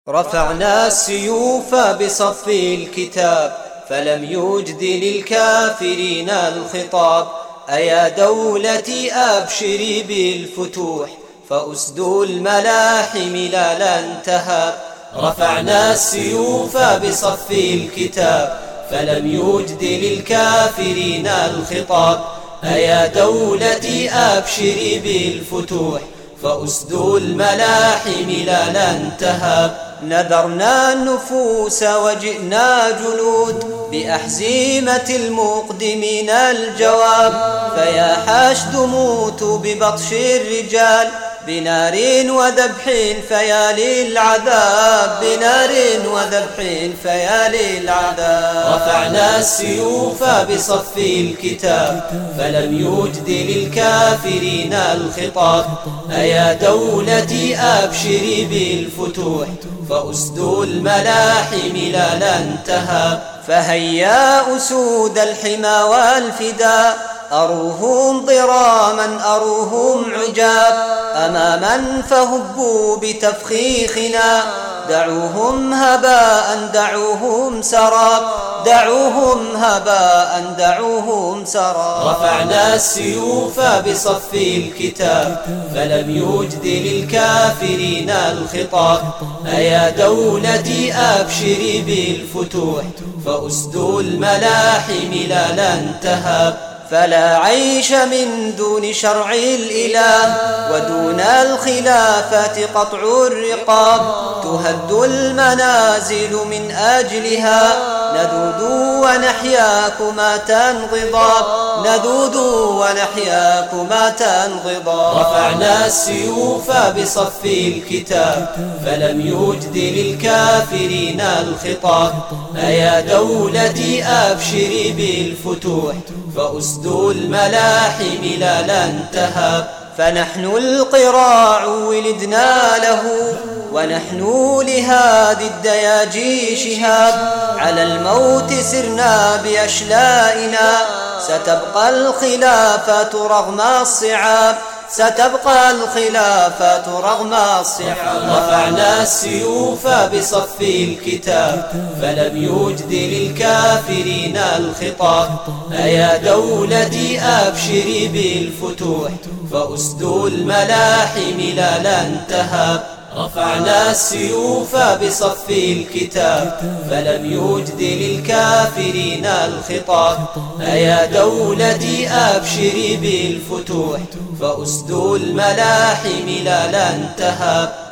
رفعنا السيوف بصف الكتاب فلم يجد للكافرين الخطاب. أيا دولتي أبشري بالفتوح فأسد الملاحم لا لن تهاب. رفعنا السيوف بصف الكتاب فلم يجد للكافرين الخطاب. أيا دولتي أبشري بالفتوح فأسد الملاحم لا لن تهاب. نذرنا النفوس وجئنا جنود بأحزمة المقدمين الجواب. فيا حشد موتوا ببطش الرجال بنار وذبح فيا للعذاب. بنار وذبح فيا للعذاب. رفعنا السيوف بصف الكتاب فلم يجد للكافرين الخطاب. أيا دولتي أبشري بالفتوح فأسد الملاحم لا لن تهاب. فهيا أسود الحمى والفداء أروهم ضراما أروهم عجاب. أماما فهبوا بتفخيخنا دعوهم هباء دعوهم سراب. دعوهم هباء دعوهم سراب. رفعنا السيوف بصف الكتاب فلم يجد للكافرين الخطاب. أيا دولتي أبشري بالفتوح فأسد الملاحم لا لن تهاب. فلا عيش من دون شرع الإله ودون الخلافة قطع الرقاب. تهد المنازل من أجلها نذود ونحياكما تنغضاب. نذود ونحياكما تنغضاب. رفعنا السيوف بصف الكتاب فلم يجد للكافرين الخطاب. أيا دولتي أبشري بالفتوح فأسد الملاحم لا لن تهاب. فنحن القراع ولدنا له ونحن لهذه الدياجي شهاب. على الموت سرنا بأشلائنا ستبقى الخلافة رغم الصعاب. ستبقى الخلافة رغم الصعاب. رفعنا السيوف بصف الكتاب فلم يجد للكافرين الخطاب. أيا دولتي أبشري بالفتوح فأسد الملاحم لا لن تهاب. رفعنا السيوف بصف الكتاب فلم يجد للكافرين الخطاب. أيا دولتي أبشري بالفتوح فأسد الملاحم لا لن تهاب.